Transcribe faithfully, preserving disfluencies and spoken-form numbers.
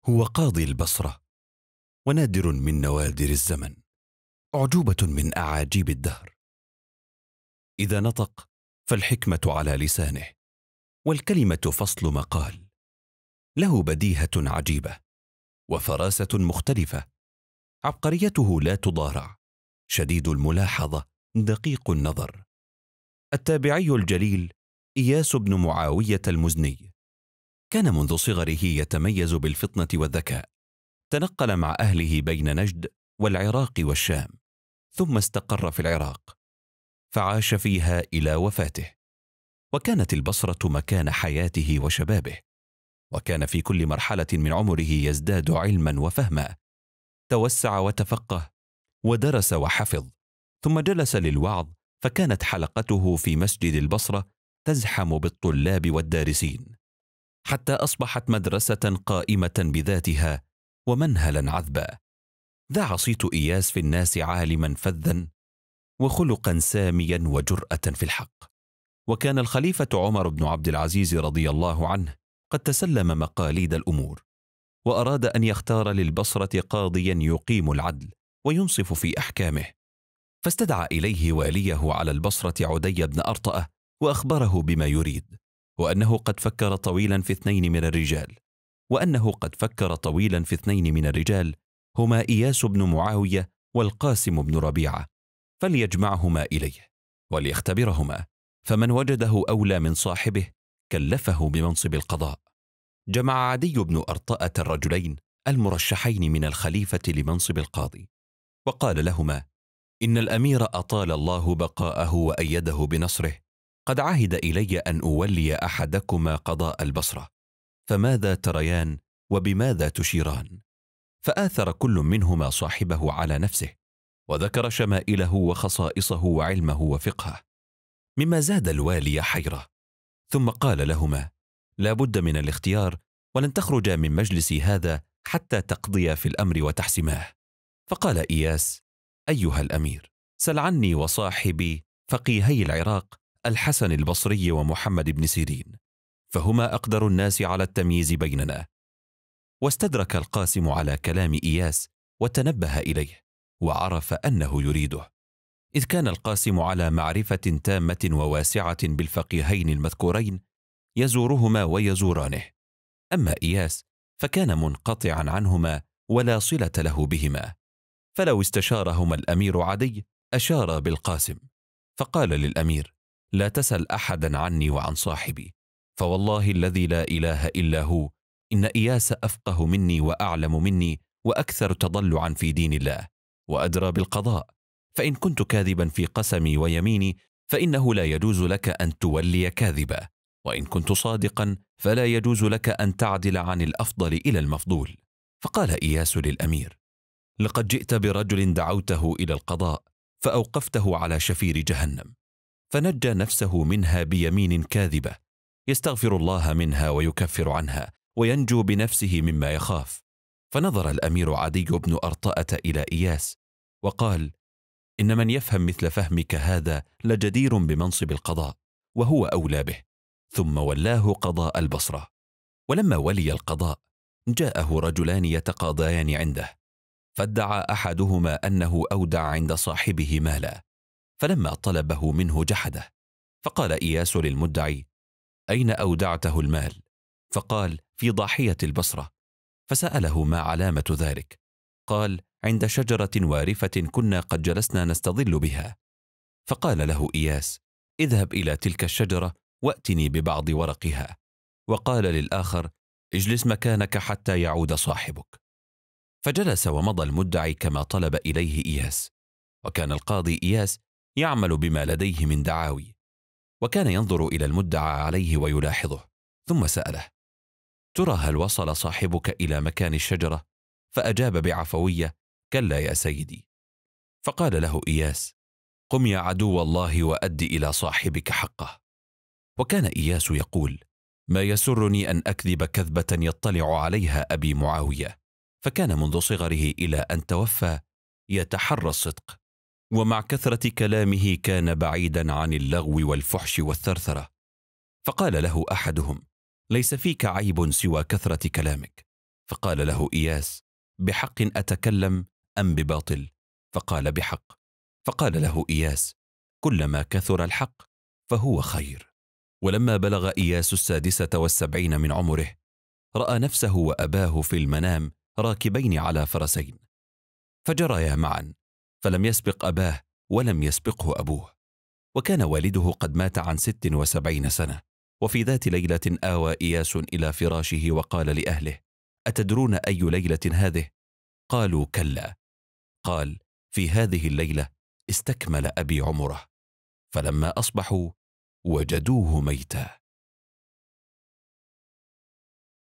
هو قاضي البصرة، ونادر من نوادر الزمن، أعجوبة من أعاجيب الدهر. إذا نطق فالحكمة على لسانه، والكلمة فصل مقال. له بديهة عجيبة وفراسة مختلفة، عبقريته لا تضارع، شديد الملاحظة، دقيق النظر. التابعي الجليل إياس بن معاوية المزني كان منذ صغره يتميز بالفطنة والذكاء. تنقل مع أهله بين نجد والعراق والشام، ثم استقر في العراق فعاش فيها إلى وفاته. وكانت البصرة مكان حياته وشبابه، وكان في كل مرحلة من عمره يزداد علما وفهما. توسع وتفقه ودرس وحفظ، ثم جلس للوعظ، فكانت حلقته في مسجد البصرة تزحم بالطلاب والدارسين، حتى أصبحت مدرسة قائمة بذاتها ومنهلا عذبا. ذاع صيت إياس في الناس عالما فذا وخلقا ساميا وجرأة في الحق. وكان الخليفة عمر بن عبد العزيز رضي الله عنه قد تسلم مقاليد الأمور، وأراد أن يختار للبصرة قاضيا يقيم العدل وينصف في أحكامه، فاستدعى إليه واليه على البصرة عدي بن أرطأة، وأخبره بما يريد، وأنه قد فكر طويلا في اثنين من الرجال وأنه قد فكر طويلا في اثنين من الرجال هما إياس بن معاوية والقاسم بن ربيعة، فليجمعهما إليه وليختبرهما، فمن وجده أولى من صاحبه كلفه بمنصب القضاء. جمع عدي بن أرطأة الرجلين المرشحين من الخليفة لمنصب القاضي، وقال لهما: إن الأمير أطال الله بقاءه وأيده بنصره قد عهد إلي أن أولي أحدكما قضاء البصرة، فماذا تريان وبماذا تشيران؟ فآثر كل منهما صاحبه على نفسه، وذكر شمائله وخصائصه وعلمه وفقهه، مما زاد الوالي حيرة. ثم قال لهما: لا بد من الاختيار، ولن تخرج من مجلس هذا حتى تقضيا في الأمر وتحسماه. فقال إياس: أيها الأمير، سل عني وصاحبي فقيهي العراق الحسن البصري ومحمد بن سيرين، فهما أقدر الناس على التمييز بيننا. واستدرك القاسم على كلام إياس وتنبه إليه، وعرف أنه يريده، إذ كان القاسم على معرفة تامة وواسعة بالفقيهين المذكورين، يزورهما ويزورانه. أما إياس فكان منقطعا عنهما ولا صلة له بهما، فلو استشارهما الأمير عدي أشار بالقاسم، فقال للأمير: لا تسل أحدا عني وعن صاحبي، فوالله الذي لا إله إلا هو إن إياس أفقه مني وأعلم مني وأكثر تضلعا في دين الله وأدرى بالقضاء، فإن كنت كاذبا في قسمي ويميني فإنه لا يجوز لك أن تولي كاذبا، وإن كنت صادقا فلا يجوز لك أن تعدل عن الأفضل إلى المفضول. فقال إياس للأمير: لقد جئت برجل دعوته إلى القضاء فأوقفته على شفير جهنم، فنجى نفسه منها بيمين كاذبة، يستغفر الله منها ويكفر عنها وينجو بنفسه مما يخاف. فنظر الأمير عدي بن أرطأة إلى إياس وقال: إن من يفهم مثل فهمك هذا لجدير بمنصب القضاء، وهو أولى به. ثم ولاه قضاء البصرة. ولما ولي القضاء جاءه رجلان يتقاضيان عنده، فادعى أحدهما أنه أودع عند صاحبه مالا، فلما طلبه منه جحده. فقال إياس للمدعي: أين أودعته المال؟ فقال: في ضاحية البصرة. فسأله: ما علامة ذلك؟ قال: عند شجرة وارفة كنا قد جلسنا نستظل بها. فقال له إياس: اذهب إلى تلك الشجرة وأتني ببعض ورقها. وقال للآخر: اجلس مكانك حتى يعود صاحبك. فجلس ومضى المدعي كما طلب إليه إياس. وكان القاضي إياس يعمل بما لديه من دعاوي، وكان ينظر إلى المدعى عليه ويلاحظه، ثم سأله: ترى هل وصل صاحبك إلى مكان الشجرة؟ فأجاب بعفوية: كلا يا سيدي. فقال له إياس: قم يا عدو الله وأد إلى صاحبك حقه. وكان إياس يقول: ما يسرني أن أكذب كذبة يطلع عليها أبي معاوية. فكان منذ صغره إلى أن توفى يتحرى الصدق، ومع كثرة كلامه كان بعيدا عن اللغو والفحش والثرثرة. فقال له أحدهم: ليس فيك عيب سوى كثرة كلامك. فقال له إياس: بحق أتكلم أم بباطل؟ فقال: بحق. فقال له إياس: كلما كثر الحق فهو خير. ولما بلغ إياس السادسة والسبعين من عمره رأى نفسه وأباه في المنام راكبين على فرسين، فجريا معا، فلم يسبق أباه ولم يسبقه أبوه، وكان والده قد مات عن ست وسبعين سنة. وفي ذات ليلة آوى إياس إلى فراشه وقال لأهله: أتدرون أي ليلة هذه؟ قالوا: كلا. قال: في هذه الليلة استكمل أبي عمره. فلما أصبحوا وجدوه ميتا.